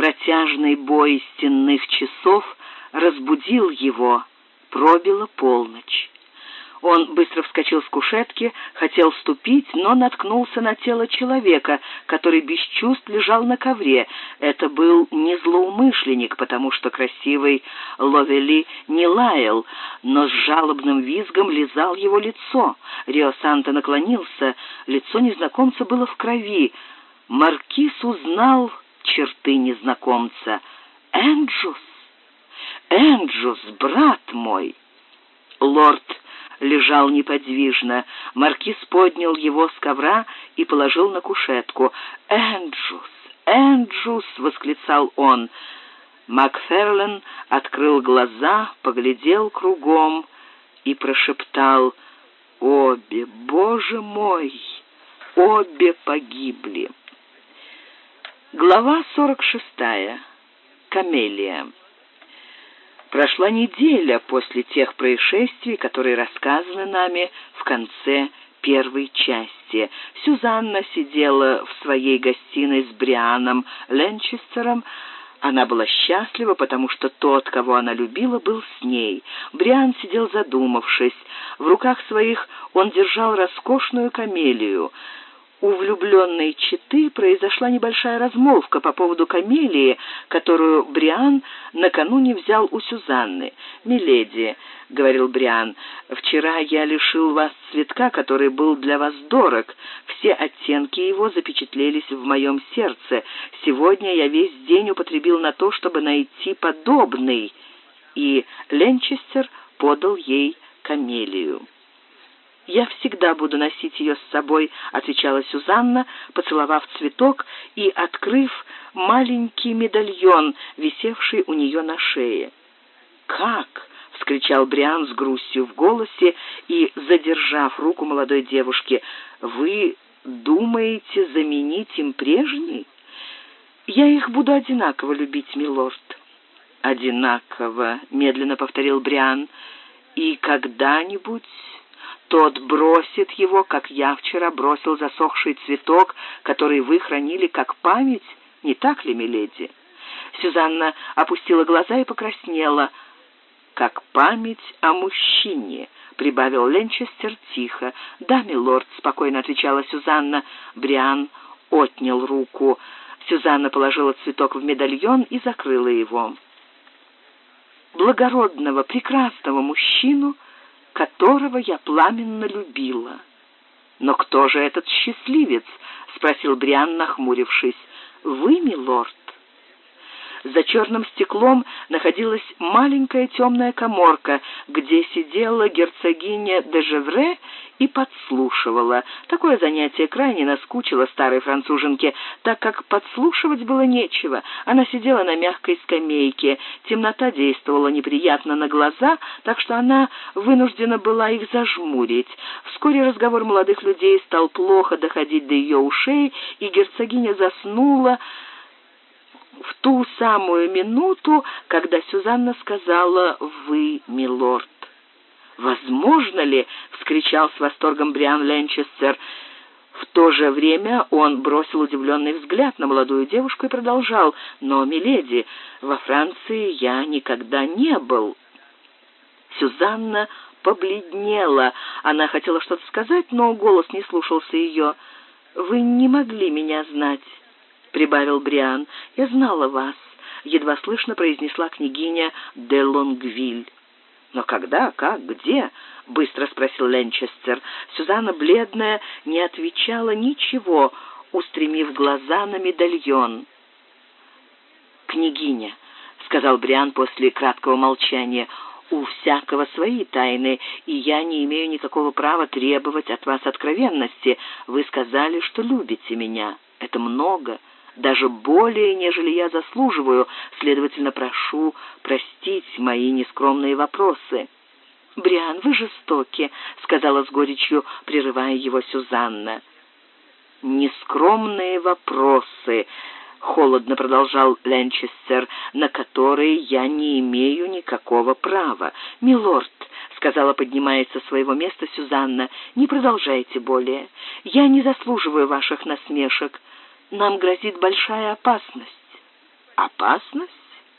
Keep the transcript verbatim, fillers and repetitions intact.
Протяжный бой стенных часов разбудил его. Пробила полночь. Он быстро вскочил с кушетки, хотел ступить, но наткнулся на тело человека, который без чувств лежал на ковре. Это был не злоумышленник, потому что красивый Ловели не лаял, но с жалобным визгом лизал его лицо. Рио Санто наклонился, лицо незнакомца было в крови. Маркиз узнал черты незнакомца. «Энджус! Энджус, брат мой!» Лорд лежал неподвижно. Маркиз поднял его с ковра и положил на кушетку. «Энджус! Энджус!» — восклицал он. Макферлен открыл глаза, поглядел кругом и прошептал: «Обе, Боже мой, обе погибли!» Глава сорок шестая. Камелия. Прошла неделя после тех происшествий, которые рассказаны нами в конце первой части. Сюзанна сидела в своей гостиной с Брианом Ленчестером. Она была счастлива, потому что тот, кого она любила, был с ней. Бриан сидел задумавшись. В руках своих он держал роскошную камелию. У влюбленной четы произошла небольшая размолвка по поводу камелии, которую Бриан накануне взял у Сюзанны. «Миледи», — говорил Бриан, — «вчера я лишил вас цветка, который был для вас дорог. Все оттенки его запечатлелись в моем сердце. Сегодня я весь день употребил на то, чтобы найти подобный». И Ленчестер подал ей камелию. «Я всегда буду носить ее с собой», — отвечала Сюзанна, поцеловав цветок и открыв маленький медальон, висевший у нее на шее. «Как?» — вскричал Бриан с грустью в голосе и, задержав руку молодой девушки, «вы думаете заменить им прежний?» «Я их буду одинаково любить, милорд». «Одинаково», — медленно повторил Бриан, — «и когда-нибудь тот бросит его, как я вчера бросил засохший цветок, который вы хранили как память, не так ли, миледи?» Сюзанна опустила глаза и покраснела. «Как память о мужчине», — прибавил Ленчестер тихо. «Да, милорд», — спокойно отвечала Сюзанна. Бриан отнял руку. Сюзанна положила цветок в медальон и закрыла его. «Благородного, прекрасного мужчину, которого я пламенно любила». «Но кто же этот счастливец?» — спросил Бриан, нахмурившись. «Вы, милорд». За черным стеклом находилась маленькая темная каморка, где сидела герцогиня де Жевре и подслушивала. Такое занятие крайне наскучило старой француженке, так как подслушивать было нечего. Она сидела на мягкой скамейке. Темнота действовала неприятно на глаза, так что она вынуждена была их зажмурить. Вскоре разговор молодых людей стал плохо доходить до ее ушей, и герцогиня заснула в ту самую минуту, когда Сюзанна сказала «вы, милорд». «Возможно ли?» — вскричал с восторгом Бриан Ленчестер. В то же время он бросил удивленный взгляд на молодую девушку и продолжал: «Но, миледи, во Франции я никогда не был». Сюзанна побледнела. Она хотела что-то сказать, но голос не слушался ее. «Вы не могли меня знать», — прибавил Бриан. «Я знала вас», — едва слышно произнесла княгиня де Лонгвиль. «Но когда, как, где?» — быстро спросил Ленчестер. Сюзанна, бледная, не отвечала ничего, устремив глаза на медальон. «Княгиня», — сказал Бриан после краткого молчания, — «у всякого свои тайны, и я не имею никакого права требовать от вас откровенности. Вы сказали, что любите меня. Это много, даже более, нежели я заслуживаю, следовательно, прошу простить мои нескромные вопросы». «Бриан, вы жестоки», — сказала с горечью, прерывая его Сюзанна. «Нескромные вопросы», — холодно продолжал Ленчестер, — «на которые я не имею никакого права». «Милорд», — сказала, поднимаясь со своего места Сюзанна, — «не продолжайте более. Я не заслуживаю ваших насмешек. Нам грозит большая опасность». Опасность?